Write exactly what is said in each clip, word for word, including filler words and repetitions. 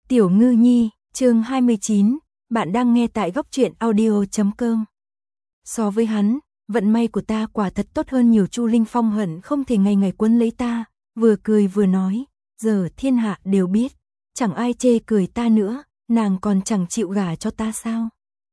Tiểu Ngư Nhi, chương hai mươi chín, bạn đang nghe tại góc truyện audio chấm com. So với hắn, vận may của ta quả thật tốt hơn nhiều. Chu Linh Phong hận không thể ngày ngày quấn lấy ta, vừa cười vừa nói, giờ thiên hạ đều biết, chẳng ai chê cười ta nữa, nàng còn chẳng chịu gả cho ta sao?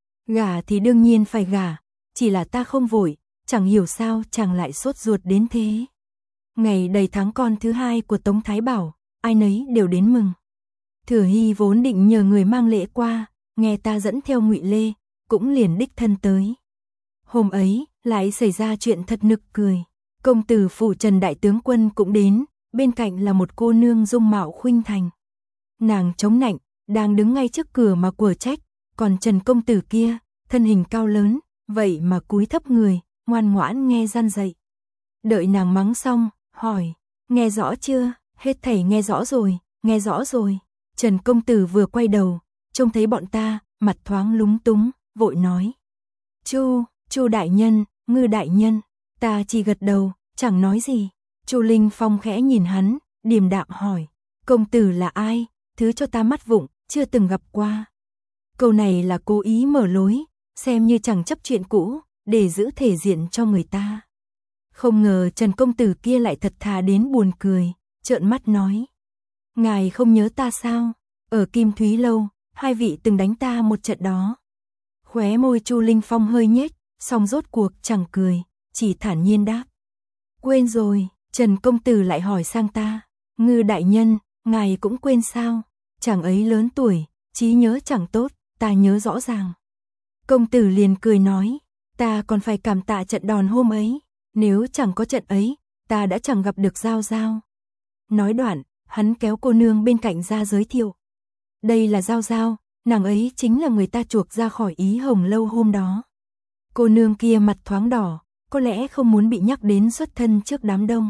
Gả thì đương nhiên phải gả, chỉ là ta không vội, chẳng hiểu sao chàng lại sốt ruột đến thế. Ngày đầy tháng con thứ hai của Tống Thái Bảo, ai nấy đều đến mừng. Thừa Hy vốn định nhờ người mang lễ qua, nghe ta dẫn theo Ngụy Lê, cũng liền đích thân tới. Hôm ấy, lại xảy ra chuyện thật nực cười. Công tử phủ Trần đại tướng quân cũng đến, bên cạnh là một cô nương dung mạo khuynh thành. Nàng chống nạnh, đang đứng ngay trước cửa mà quở trách, còn Trần công tử kia, thân hình cao lớn, vậy mà cúi thấp người, ngoan ngoãn nghe gian dạy. Đợi nàng mắng xong, hỏi, nghe rõ chưa? Hết thảy nghe rõ rồi, nghe rõ rồi. Trần công tử vừa quay đầu, trông thấy bọn ta, mặt thoáng lúng túng, vội nói. Chu, Chu đại nhân, Ngư đại nhân, ta chỉ gật đầu, chẳng nói gì. Chu Linh Phong khẽ nhìn hắn, điềm đạm hỏi, công tử là ai? Thứ cho ta mắt vụng, chưa từng gặp qua. Câu này là cố ý mở lối, xem như chẳng chấp chuyện cũ, để giữ thể diện cho người ta. Không ngờ Trần công tử kia lại thật thà đến buồn cười, trợn mắt nói. Ngài không nhớ ta sao? Ở Kim Thúy Lâu, hai vị từng đánh ta một trận đó. Khóe môi Chu Linh Phong hơi nhếch, song rốt cuộc chẳng cười, chỉ thản nhiên đáp. Quên rồi. Trần công tử lại hỏi sang ta. Ngư đại nhân, ngài cũng quên sao? Chàng ấy lớn tuổi, trí nhớ chẳng tốt, ta nhớ rõ ràng. Công tử liền cười nói, ta còn phải cảm tạ trận đòn hôm ấy, nếu chẳng có trận ấy, ta đã chẳng gặp được Giao Giao. Nói đoạn, hắn kéo cô nương bên cạnh ra giới thiệu. Đây là Giao Giao, nàng ấy chính là người ta chuộc ra khỏi Ý Hồng Lâu hôm đó. Cô nương kia mặt thoáng đỏ, có lẽ không muốn bị nhắc đến xuất thân trước đám đông.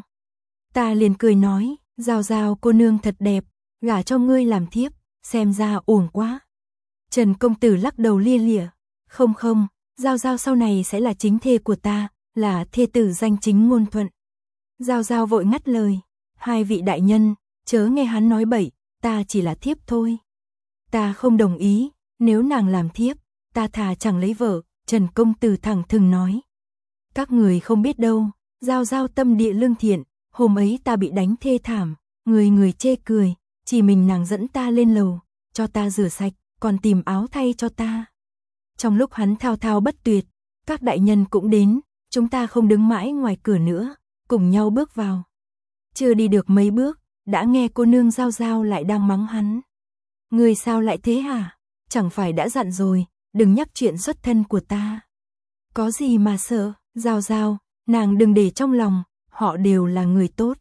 Ta liền cười nói, Giao Giao cô nương thật đẹp, gả cho ngươi làm thiếp, xem ra uổng quá. Trần công tử lắc đầu lia lịa, không không, Giao Giao sau này sẽ là chính thê của ta, là thê tử danh chính ngôn thuận. Giao Giao vội ngắt lời, hai vị đại nhân, chớ nghe hắn nói bậy, ta chỉ là thiếp thôi. Ta không đồng ý, nếu nàng làm thiếp, ta thà chẳng lấy vợ. Trần công tử thẳng thừng nói. Các người không biết đâu, Giao Giao tâm địa lương thiện, hôm ấy ta bị đánh thê thảm, người người chê cười, chỉ mình nàng dẫn ta lên lầu, cho ta rửa sạch, còn tìm áo thay cho ta. Trong lúc hắn thao thao bất tuyệt, các đại nhân cũng đến, chúng ta không đứng mãi ngoài cửa nữa, cùng nhau bước vào. Chưa đi được mấy bước, đã nghe cô nương Giao Giao lại đang mắng hắn. Người sao lại thế hả? Chẳng phải đã dặn rồi, đừng nhắc chuyện xuất thân của ta. Có gì mà sợ, Giao Giao, nàng đừng để trong lòng, họ đều là người tốt.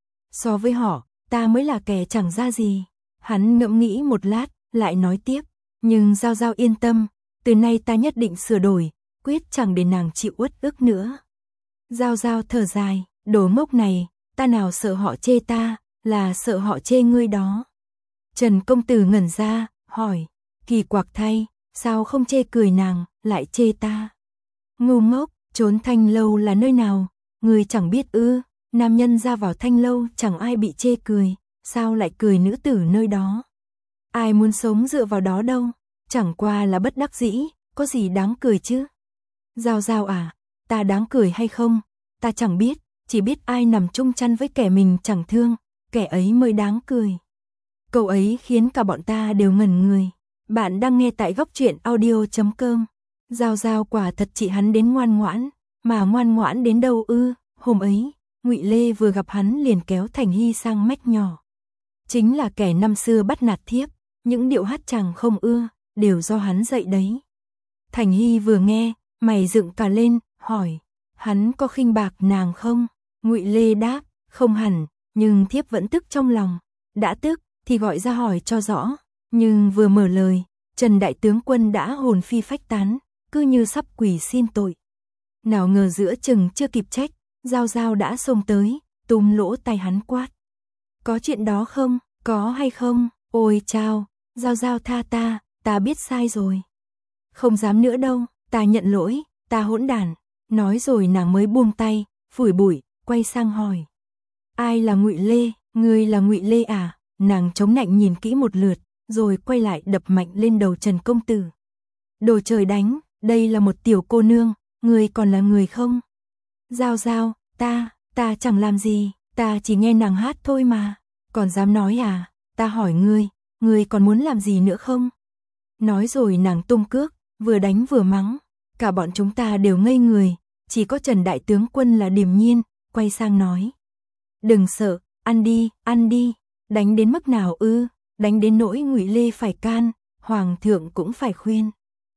So với họ, ta mới là kẻ chẳng ra gì. Hắn ngẫm nghĩ một lát, lại nói tiếp, nhưng Giao Giao yên tâm, từ nay ta nhất định sửa đổi, quyết chẳng để nàng chịu uất ức nữa. Giao Giao thở dài, đồ ngốc này, ta nào sợ họ chê ta, là sợ họ chê ngươi đó. Trần công tử ngẩn ra, hỏi, kỳ quặc thay, sao không chê cười nàng, lại chê ta? Ngu ngốc, trốn Thanh Lâu là nơi nào, ngươi chẳng biết ư? Nam nhân ra vào Thanh Lâu chẳng ai bị chê cười, sao lại cười nữ tử nơi đó? Ai muốn sống dựa vào đó đâu, chẳng qua là bất đắc dĩ, có gì đáng cười chứ? Giao Giao à, ta đáng cười hay không? Ta chẳng biết, chỉ biết ai nằm chung chăn với kẻ mình chẳng thương, kẻ ấy mới đáng cười. Câu ấy khiến cả bọn ta đều ngẩn người. Bạn đang nghe tại góc truyện audio chấm com. Giao Giao quả thật chị hắn đến ngoan ngoãn, mà ngoan ngoãn đến đâu ư? Hôm ấy, Ngụy Lê vừa gặp hắn liền kéo Thành Hy sang mách nhỏ. Chính là kẻ năm xưa bắt nạt thiếp, những điệu hát chàng không ưa, đều do hắn dạy đấy. Thành Hy vừa nghe, mày dựng cả lên, hỏi, hắn có khinh bạc nàng không? Ngụy Lê đáp, không hẳn, nhưng thiếp vẫn tức trong lòng. Đã tức, thì gọi ra hỏi cho rõ. Nhưng vừa mở lời, Trần đại tướng quân đã hồn phi phách tán, cứ như sắp quỳ xin tội. Nào ngờ giữa chừng chưa kịp trách, Giao Giao đã xông tới, túm lỗ tai hắn quát. Có chuyện đó không? Có hay không? Ôi chao, Giao Giao tha ta, ta biết sai rồi. Không dám nữa đâu, ta nhận lỗi, ta hỗn đản. Nói rồi nàng mới buông tay, phủi bụi, quay sang hỏi. Ai là Ngụy Lê? Ngươi là Ngụy Lê à? Nàng chống nạnh nhìn kỹ một lượt, rồi quay lại đập mạnh lên đầu Trần công tử. Đồ trời đánh, đây là một tiểu cô nương, người còn là người không? Giao Giao, ta, ta chẳng làm gì, ta chỉ nghe nàng hát thôi mà, còn dám nói à, ta hỏi ngươi, ngươi còn muốn làm gì nữa không? Nói rồi nàng tung cước, vừa đánh vừa mắng, cả bọn chúng ta đều ngây người, chỉ có Trần đại tướng quân là điềm nhiên, quay sang nói. Đừng sợ, ăn đi, ăn đi, đánh đến mức nào ư, đánh đến nỗi Ngụy Lê phải can, hoàng thượng cũng phải khuyên.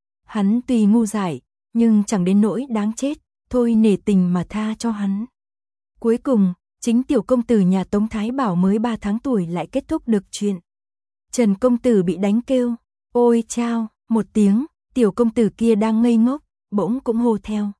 Hắn tuy ngu dại, nhưng chẳng đến nỗi đáng chết, thôi nể tình mà tha cho hắn. Cuối cùng, chính tiểu công tử nhà Tống Thái Bảo mới ba tháng tuổi lại kết thúc được chuyện. Trần công tử bị đánh kêu, ôi chao, một tiếng, tiểu công tử kia đang ngây ngốc, bỗng cũng hô theo.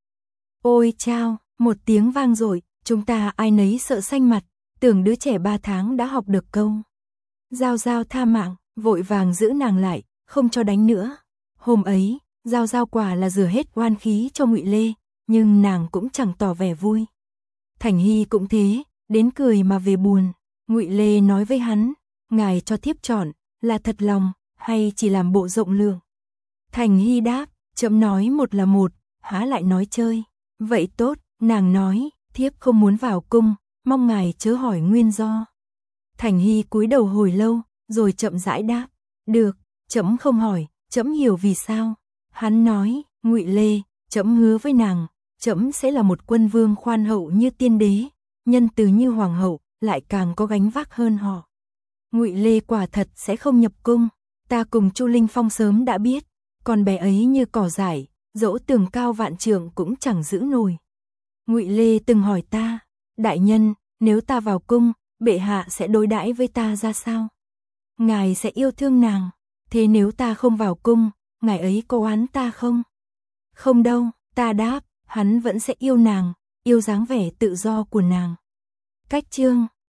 Ôi chao, một tiếng vang dội, chúng ta ai nấy sợ xanh mặt, tưởng đứa trẻ ba tháng đã học được câu. Giao Giao tha mạng, vội vàng giữ nàng lại, không cho đánh nữa. Hôm ấy, Giao Giao quả là rửa hết oan khí cho Ngụy Lê, nhưng nàng cũng chẳng tỏ vẻ vui. Thành Hy cũng thế, đến cười mà về buồn. Ngụy Lê nói với hắn, ngài cho thiếp chọn, là thật lòng, hay chỉ làm bộ rộng lượng. Thành Hy đáp, chậm nói một là một, há lại nói chơi. Vậy tốt, nàng nói, thiếp không muốn vào cung, mong ngài chớ hỏi nguyên do. Thành Hy cúi đầu hồi lâu, rồi chậm rãi đáp, được, trẫm không hỏi, trẫm hiểu vì sao. Hắn nói, Ngụy Lê, trẫm hứa với nàng, trẫm sẽ là một quân vương khoan hậu như tiên đế, nhân từ như hoàng hậu, lại càng có gánh vác hơn họ. Ngụy Lê quả thật sẽ không nhập cung, ta cùng Chu Linh Phong sớm đã biết, còn bé ấy như cỏ dại, dẫu tường cao vạn trượng cũng chẳng giữ nổi. Ngụy Lê từng hỏi ta, đại nhân, nếu ta vào cung, bệ hạ sẽ đối đãi với ta ra sao? Ngài sẽ yêu thương nàng, thế nếu ta không vào cung, ngài ấy có oán ta không? Không đâu, ta đáp, hắn vẫn sẽ yêu nàng, yêu dáng vẻ tự do của nàng. Cách chương